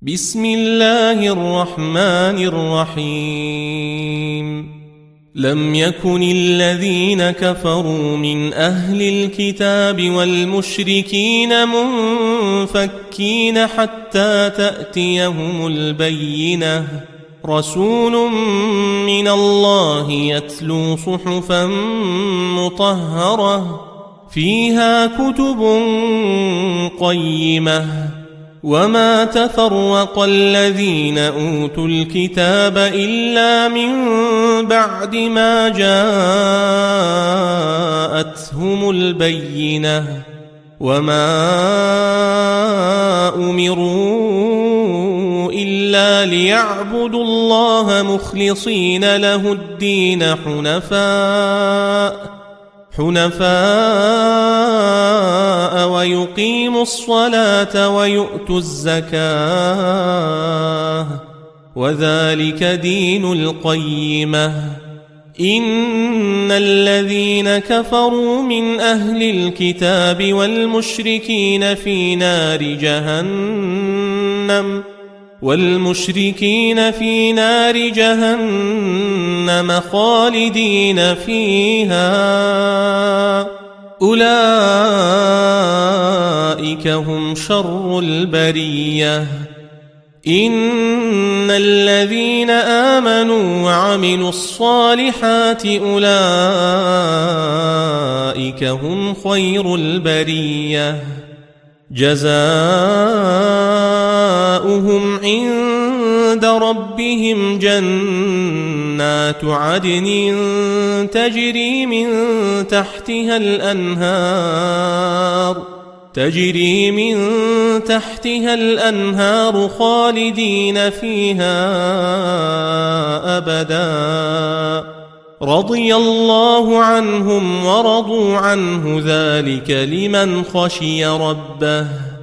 بسم الله الرحمن الرحيم لم يكن الذين كفروا من أهل الكتاب والمشركين منفكين حتى تأتيهم البينة رسول من الله يتلو صحفا مطهرة فيها كتب قيمة وما تفرق الذين أوتوا الكتاب إلا من بعد ما جاءتهم البينة وما أمروا إلا ليعبدوا الله مخلصين له الدين حنفاء ويقيموا الصلاة ويؤتوا الزكاة وذلك دين القيمة إن الذين كفروا من أهل الكتاب والمشركين في نار جهنم خالدين فيها أولئك هم شر البرية إن الذين آمنوا وعملوا الصالحات أولئك هم خير البرية جزاؤهم عند ربهم جنات عدن تجري من تحتها الأنهار خالدين فيها أبدا رضي الله عنهم ورضوا عنه ذلك لمن خشي ربه